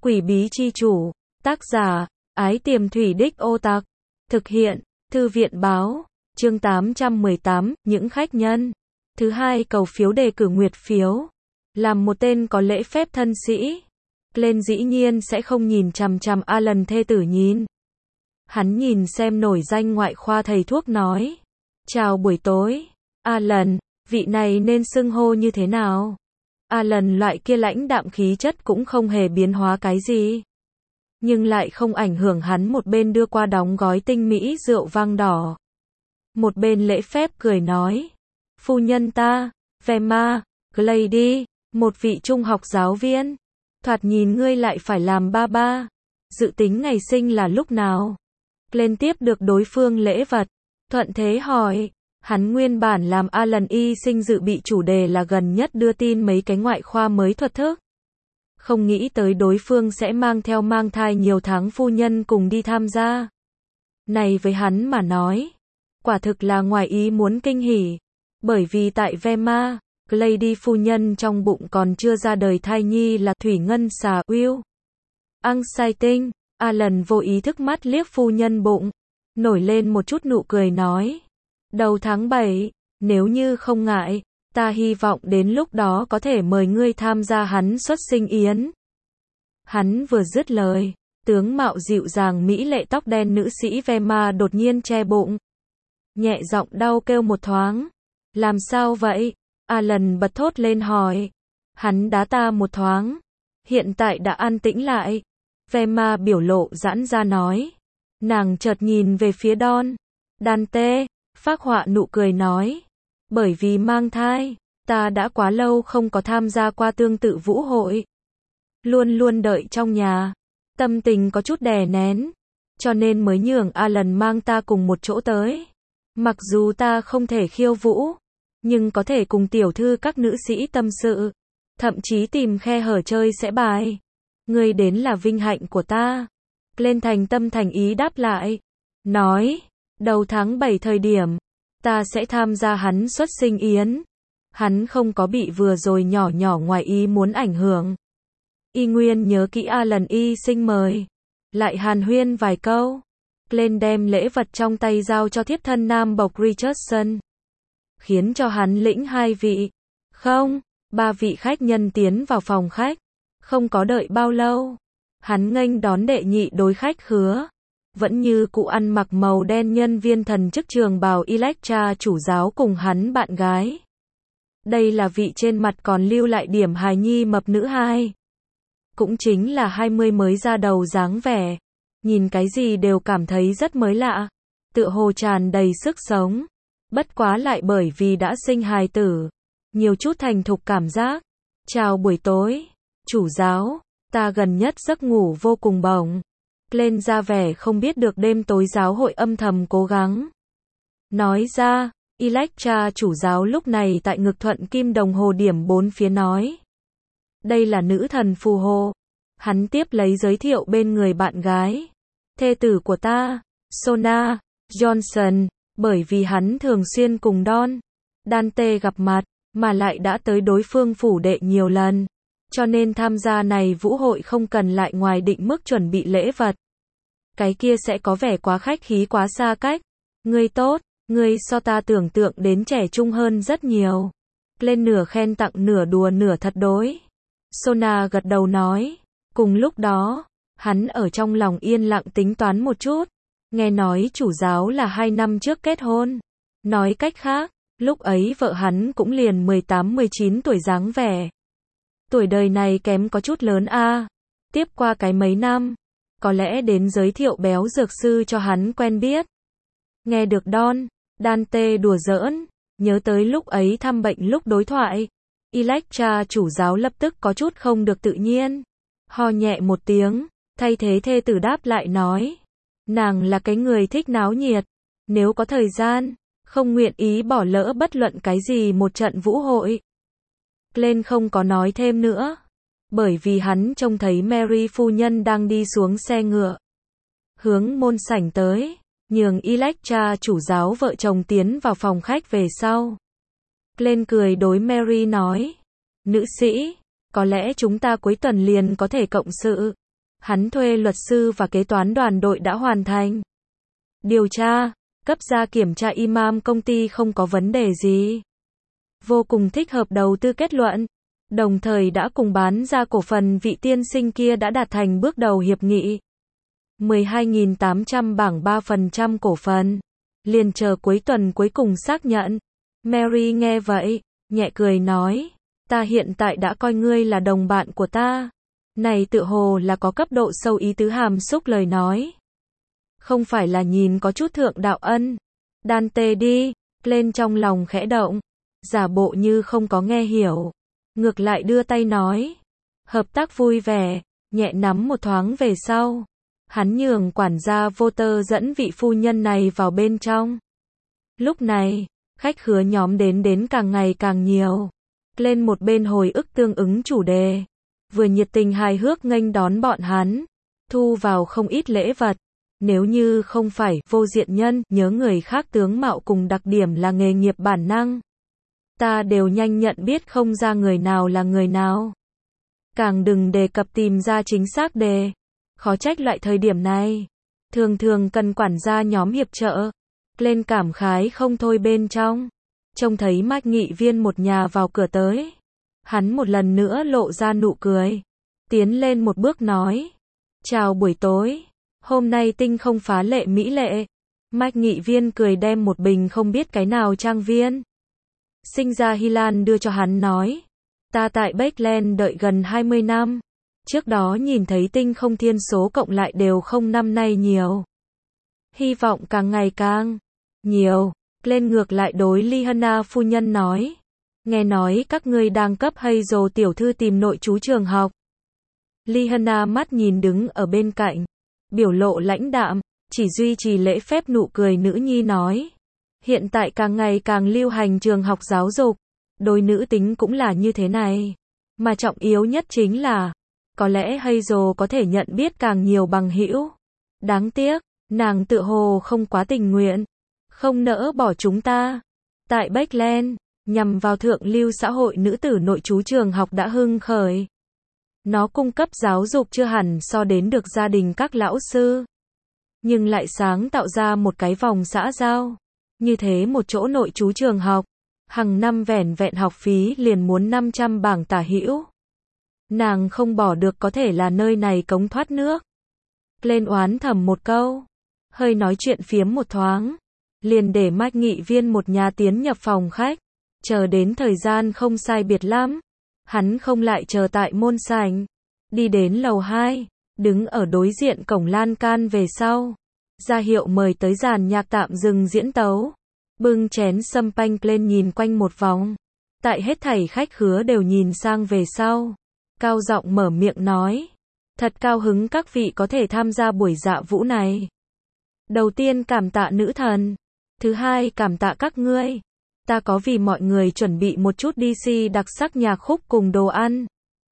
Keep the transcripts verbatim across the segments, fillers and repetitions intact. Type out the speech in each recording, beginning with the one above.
Quỷ bí chi chủ, tác giả, Ái Tiềm Thủy Đích Ô Tặc, thực hiện, Thư viện báo, chương tám trăm mười tám, những khách nhân. Thứ hai, cầu phiếu đề cử nguyệt phiếu. Làm một tên có lễ phép thân sĩ, Glenn dĩ nhiên sẽ không nhìn chằm chằm Alan thê tử nhìn. Hắn nhìn xem nổi danh ngoại khoa thầy thuốc nói. Chào buổi tối, Alan, vị này nên xưng hô như thế nào? Alan loại kia lãnh đạm khí chất cũng không hề biến hóa cái gì. Nhưng lại không ảnh hưởng hắn một bên đưa qua đóng gói tinh mỹ rượu vang đỏ. Một bên lễ phép cười nói. Phu nhân ta, Velma, Glady, một vị trung học giáo viên. Thoạt nhìn ngươi lại phải làm ba ba. Dự tính ngày sinh là lúc nào? Glenn tiếp được đối phương lễ vật. Thuận thế hỏi. Hắn nguyên bản làm Alan y sinh dự bị chủ đề là gần nhất đưa tin mấy cái ngoại khoa mới thuật thức. Không nghĩ tới đối phương sẽ mang theo mang thai nhiều tháng phu nhân cùng đi tham gia. Này với hắn mà nói, quả thực là ngoài ý muốn kinh hỉ. Bởi vì tại Velma, Glady phu nhân trong bụng còn chưa ra đời thai nhi là thủy ngân xà Will. Exciting, Alan vô ý thức mắt liếc phu nhân bụng, nổi lên một chút nụ cười nói. Đầu tháng bảy, nếu như không ngại, ta hy vọng đến lúc đó có thể mời ngươi tham gia hắn xuất sinh yến. Hắn vừa dứt lời, tướng mạo dịu dàng mỹ lệ tóc đen nữ sĩ Velma đột nhiên che bụng. Nhẹ giọng đau kêu một thoáng. Làm sao vậy? Alan bật thốt lên hỏi. Hắn đá ta một thoáng. Hiện tại đã an tĩnh lại. Velma biểu lộ giãn ra nói. Nàng chợt nhìn về phía Don. Dante, phác họa nụ cười nói. Bởi vì mang thai, ta đã quá lâu không có tham gia qua tương tự vũ hội. Luôn luôn đợi trong nhà. Tâm tình có chút đè nén. Cho nên mới nhường Alan mang ta cùng một chỗ tới. Mặc dù ta không thể khiêu vũ, nhưng có thể cùng tiểu thư các nữ sĩ tâm sự. Thậm chí tìm khe hở chơi sẽ bài. Ngươi đến là vinh hạnh của ta. Glenn thành tâm thành ý đáp lại. Nói, đầu tháng bảy thời điểm, ta sẽ tham gia hắn xuất sinh yến. Hắn không có bị vừa rồi nhỏ nhỏ ngoài ý muốn ảnh hưởng. Y nguyên nhớ kỹ Alan y sinh mời. Lại hàn huyên vài câu. Glenn đem lễ vật trong tay giao cho thiếp thân nam bộc Richardson. Khiến cho hắn lĩnh hai vị. Không, ba vị khách nhân tiến vào phòng khách. Không có đợi bao lâu. Hắn nghênh đón đệ nhị đối khách khứa. Vẫn như cụ ăn mặc màu đen nhân viên thần chức trường bào Electra chủ giáo cùng hắn bạn gái. Đây là vị trên mặt còn lưu lại điểm hài nhi mập nữ hai. Cũng chính là hai mươi mới ra đầu dáng vẻ. Nhìn cái gì đều cảm thấy rất mới lạ. Tựa hồ tràn đầy sức sống. Bất quá lại bởi vì đã sinh hài tử. Nhiều chút thành thục cảm giác. Chào buổi tối. Chủ giáo, ta gần nhất giấc ngủ vô cùng bổng. Glenn ra vẻ không biết được đêm tối giáo hội âm thầm cố gắng. Nói ra, Electra chủ giáo lúc này tại ngực thuận kim đồng hồ điểm bốn phía nói. Đây là nữ thần phù hộ. Hắn tiếp lấy giới thiệu bên người bạn gái. Thê tử của ta, Sona Johnson, bởi vì hắn thường xuyên cùng Don, Dante gặp mặt, mà lại đã tới đối phương phủ đệ nhiều lần. Cho nên tham gia này vũ hội không cần lại ngoài định mức chuẩn bị lễ vật. Cái kia sẽ có vẻ quá khách khí quá xa cách. Ngươi tốt, ngươi so ta tưởng tượng đến trẻ trung hơn rất nhiều. Lên nửa khen tặng nửa đùa nửa thật đối. Sona gật đầu nói. Cùng lúc đó, hắn ở trong lòng yên lặng tính toán một chút. Nghe nói chủ giáo là hai năm trước kết hôn. Nói cách khác, lúc ấy vợ hắn cũng liền mười tám mười chín tuổi dáng vẻ. Tuổi đời này kém có chút lớn a. À. Tiếp qua cái mấy năm, có lẽ đến giới thiệu béo dược sư cho hắn quen biết. Nghe được Don, Dante đùa giỡn, nhớ tới lúc ấy thăm bệnh lúc đối thoại. Electra chủ giáo lập tức có chút không được tự nhiên. Ho nhẹ một tiếng, thay thế thê tử đáp lại nói. Nàng là cái người thích náo nhiệt. Nếu có thời gian, không nguyện ý bỏ lỡ bất luận cái gì một trận vũ hội. Glenn không có nói thêm nữa. Bởi vì hắn trông thấy Mary phu nhân đang đi xuống xe ngựa. Hướng môn sảnh tới, nhường Electra chủ giáo vợ chồng tiến vào phòng khách về sau. Glenn cười đối Mary nói. Nữ sĩ, có lẽ chúng ta cuối tuần liền có thể cộng sự. Hắn thuê luật sư và kế toán đoàn đội đã hoàn thành điều tra, cấp ra kiểm tra imam công ty không có vấn đề gì. Vô cùng thích hợp đầu tư kết luận, đồng thời đã cùng bán ra cổ phần vị tiên sinh kia đã đạt thành bước đầu hiệp nghị. mười hai nghìn tám trăm bảng ba phần trăm cổ phần. Liền chờ cuối tuần cuối cùng xác nhận. Mary nghe vậy, nhẹ cười nói, ta hiện tại đã coi ngươi là đồng bạn của ta. Này tự hồ là có cấp độ sâu ý tứ hàm xúc lời nói. Không phải là nhìn có chút thượng đạo ân. Dante đi, lên trong lòng khẽ động, giả bộ như không có nghe hiểu. Ngược lại đưa tay nói, hợp tác vui vẻ, nhẹ nắm một thoáng về sau. Hắn nhường quản gia Voter dẫn vị phu nhân này vào bên trong. Lúc này, khách khứa nhóm đến đến càng ngày càng nhiều. Lên một bên hồi ức tương ứng chủ đề. Vừa nhiệt tình hài hước nghênh đón bọn hắn. Thu vào không ít lễ vật. Nếu như không phải vô diện nhân, nhớ người khác tướng mạo cùng đặc điểm là nghề nghiệp bản năng. Ta đều nhanh nhận biết không ra người nào là người nào. Càng đừng đề cập tìm ra chính xác đề. Khó trách loại thời điểm này. Thường thường cần quản gia nhóm hiệp trợ. Lên cảm khái không thôi bên trong. Trông thấy Mạch Nghị Viên một nhà vào cửa tới. Hắn một lần nữa lộ ra nụ cười. Tiến lên một bước nói. Chào buổi tối. Hôm nay tinh không phá lệ mỹ lệ. Mạch Nghị Viên cười đem một bình không biết cái nào trang viên. Sinh ra Hy Lan đưa cho hắn nói. Ta tại Bakeland đợi gần hai mươi năm. Trước đó nhìn thấy tinh không thiên số cộng lại đều không năm nay nhiều. Hy vọng càng ngày càng nhiều. Lên ngược lại đối Liana phu nhân nói. Nghe nói các ngươi đang cấp hay dồ tiểu thư tìm nội trú trường học. Liana mắt nhìn đứng ở bên cạnh. Biểu lộ lãnh đạm, chỉ duy trì lễ phép nụ cười nữ nhi nói. Hiện tại càng ngày càng lưu hành trường học giáo dục. Đối nữ tính cũng là như thế này. Mà trọng yếu nhất chính là, có lẽ Hazel có thể nhận biết càng nhiều bằng hữu. Đáng tiếc, nàng tự hồ không quá tình nguyện. Không nỡ bỏ chúng ta. Tại Bakeland, nhằm vào thượng lưu xã hội nữ tử nội trú trường học đã hưng khởi. Nó cung cấp giáo dục chưa hẳn so đến được gia đình các lão sư. Nhưng lại sáng tạo ra một cái vòng xã giao. Như thế một chỗ nội trú trường học. Hằng năm vẻn vẹn học phí liền muốn năm trăm bảng tả hữu. Nàng không bỏ được có thể là nơi này cống thoát nước. Lên oán thầm một câu. Hơi nói chuyện phiếm một thoáng. Liền để Mạch Nghị Viên một nhà tiến nhập phòng khách. Chờ đến thời gian không sai biệt lắm. Hắn không lại chờ tại môn sảnh. Đi đến lầu hai. Đứng ở đối diện cổng lan can về sau. Ra hiệu mời tới dàn nhạc tạm dừng diễn tấu. Bưng chén sâm panh lên nhìn quanh một vòng. Tại hết thảy khách khứa đều nhìn sang về sau. Cao giọng mở miệng nói. Thật cao hứng các vị có thể tham gia buổi dạ vũ này. Đầu tiên cảm tạ nữ thần. Thứ hai cảm tạ các ngươi. Ta có vì mọi người chuẩn bị một chút đê xê đặc sắc nhạc khúc cùng đồ ăn.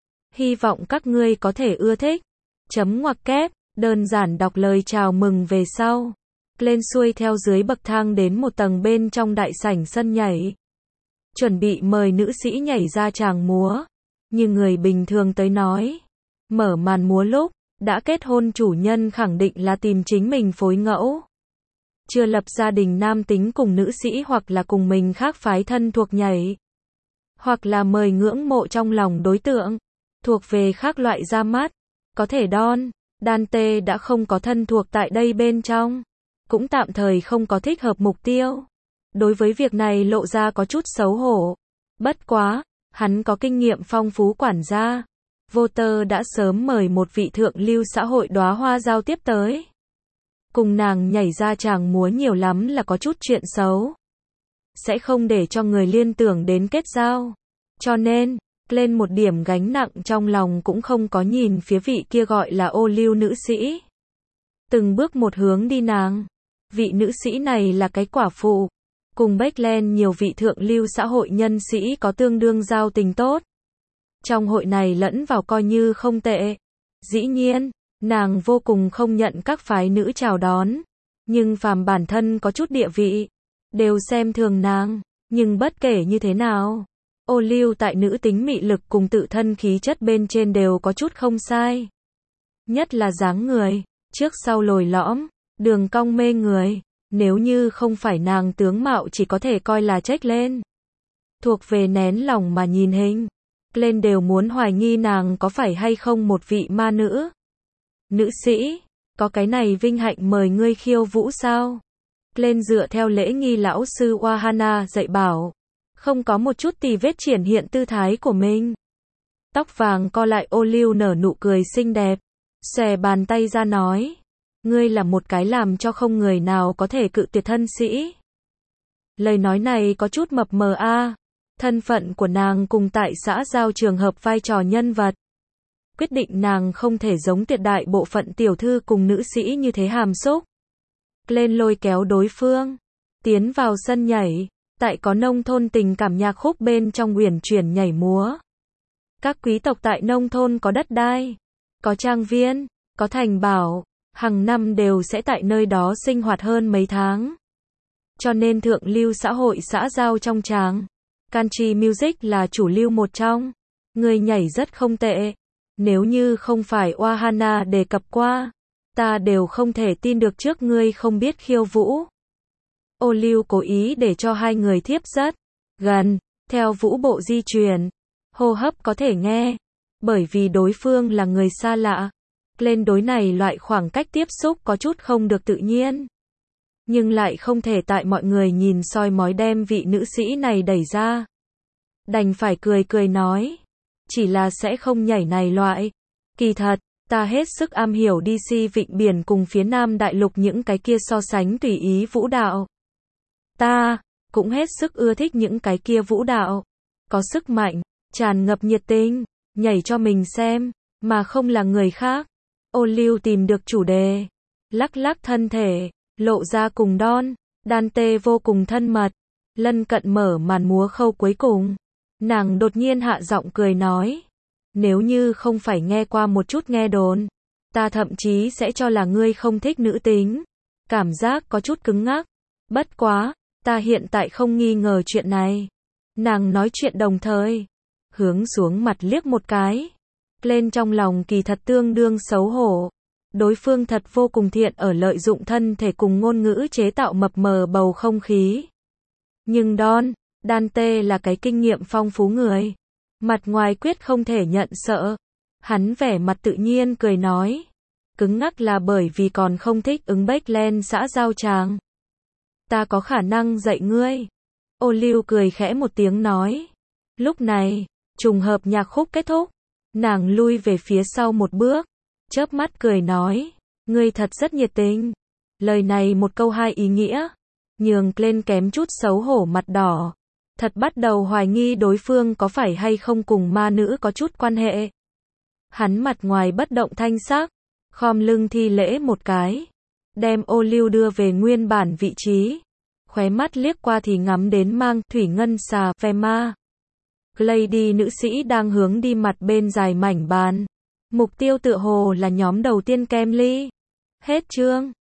Hy vọng các ngươi có thể ưa thích. Chấm ngoặc kép, đơn giản đọc lời chào mừng về sau. Lên xuôi theo dưới bậc thang đến một tầng bên trong đại sảnh sân nhảy. Chuẩn bị mời nữ sĩ nhảy ra tràng múa. Như người bình thường tới nói. Mở màn múa lúc, đã kết hôn chủ nhân khẳng định là tìm chính mình phối ngẫu. Chưa lập gia đình nam tính cùng nữ sĩ hoặc là cùng mình khác phái thân thuộc nhảy. Hoặc là mời ngưỡng mộ trong lòng đối tượng. Thuộc về khác loại ra mắt. Có thể đon. Dante đã không có thân thuộc tại đây bên trong. Cũng tạm thời không có thích hợp mục tiêu. Đối với việc này lộ ra có chút xấu hổ. Bất quá, hắn có kinh nghiệm phong phú quản gia. Voter đã sớm mời một vị thượng lưu xã hội đóa hoa giao tiếp tới. Cùng nàng nhảy ra tràng múa nhiều lắm là có chút chuyện xấu. Sẽ không để cho người liên tưởng đến kết giao. Cho nên, lên một điểm gánh nặng trong lòng cũng không có nhìn phía vị kia gọi là ô lưu nữ sĩ. Từng bước một hướng đi nàng. Vị nữ sĩ này là cái quả phụ. Cùng Bakeland nhiều vị thượng lưu xã hội nhân sĩ có tương đương giao tình tốt. Trong hội này lẫn vào coi như không tệ. Dĩ nhiên, nàng vô cùng không nhận các phái nữ chào đón. Nhưng phàm bản thân có chút địa vị. Đều xem thường nàng. Nhưng bất kể như thế nào. Ô lưu tại nữ tính mị lực cùng tự thân khí chất bên trên đều có chút không sai. Nhất là dáng người, trước sau lồi lõm, đường cong mê người, nếu như không phải nàng tướng mạo chỉ có thể coi là trách lên. Thuộc về nén lòng mà nhìn hình, lên đều muốn hoài nghi nàng có phải hay không một vị ma nữ. Nữ sĩ, có cái này vinh hạnh mời ngươi khiêu vũ sao? Lên dựa theo lễ nghi lão sư Wahana dạy bảo, không có một chút tì vết triển hiện tư thái của mình. Tóc vàng co lại ô liu nở nụ cười xinh đẹp, xòe bàn tay ra nói, ngươi là một cái làm cho không người nào có thể cự tuyệt thân sĩ. Lời nói này có chút mập mờ a, thân phận của nàng cùng tại xã giao trường hợp vai trò nhân vật. Quyết định nàng không thể giống tuyệt đại bộ phận tiểu thư cùng nữ sĩ như thế hàm xúc. Lên lôi kéo đối phương, tiến vào sân nhảy, tại có nông thôn tình cảm nhạc khúc bên trong uyển chuyển nhảy múa. Các quý tộc tại nông thôn có đất đai, có trang viên, có thành bảo, hàng năm đều sẽ tại nơi đó sinh hoạt hơn mấy tháng. Cho nên thượng lưu xã hội xã giao trong tràng, country music là chủ lưu một trong. Người nhảy rất không tệ. Nếu như không phải Wahana đề cập qua, ta đều không thể tin được trước ngươi không biết khiêu vũ. Ô liu cố ý để cho hai người thiếp rất gần, theo vũ bộ di chuyển, hô hấp có thể nghe, bởi vì đối phương là người xa lạ. Lên đối này loại khoảng cách tiếp xúc có chút không được tự nhiên. Nhưng lại không thể tại mọi người nhìn soi mói đem vị nữ sĩ này đẩy ra. Đành phải cười cười nói, chỉ là sẽ không nhảy này loại. Kỳ thật, ta hết sức am hiểu đê xê vịnh biển cùng phía Nam Đại Lục những cái kia so sánh tùy ý vũ đạo. Ta cũng hết sức ưa thích những cái kia vũ đạo, có sức mạnh, tràn ngập nhiệt tình, nhảy cho mình xem, mà không là người khác. Ô liu tìm được chủ đề, lắc lắc thân thể, lộ ra cùng Don, Dante vô cùng thân mật, lân cận mở màn múa khâu cuối cùng. Nàng đột nhiên hạ giọng cười nói, nếu như không phải nghe qua một chút nghe đồn, ta thậm chí sẽ cho là ngươi không thích nữ tính. Cảm giác có chút cứng ngắc. Bất quá, ta hiện tại không nghi ngờ chuyện này. Nàng nói chuyện đồng thời, hướng xuống mặt liếc một cái. Lên trong lòng kỳ thật tương đương xấu hổ. Đối phương thật vô cùng thiện ở lợi dụng thân thể cùng ngôn ngữ chế tạo mập mờ bầu không khí. Nhưng Don, Dante là cái kinh nghiệm phong phú người. Mặt ngoài quyết không thể nhận sợ. Hắn vẻ mặt tự nhiên cười nói. Cứng ngắc là bởi vì còn không thích ứng Backland xã giao tràng. Ta có khả năng dạy ngươi. Ô liu cười khẽ một tiếng nói. Lúc này, trùng hợp nhạc khúc kết thúc. Nàng lui về phía sau một bước. Chớp mắt cười nói. Ngươi thật rất nhiệt tình. Lời này một câu hai ý nghĩa. Nhường lên kém chút xấu hổ mặt đỏ. Thật bắt đầu hoài nghi đối phương có phải hay không cùng ma nữ có chút quan hệ. Hắn mặt ngoài bất động thanh sắc, khom lưng thi lễ một cái, đem ô liu đưa về nguyên bản vị trí, khóe mắt liếc qua thì ngắm đến mang thủy ngân xà ve ma. Lady nữ sĩ đang hướng đi mặt bên dài mảnh bàn. Mục tiêu tựa hồ là nhóm đầu tiên kem ly. Hết chương.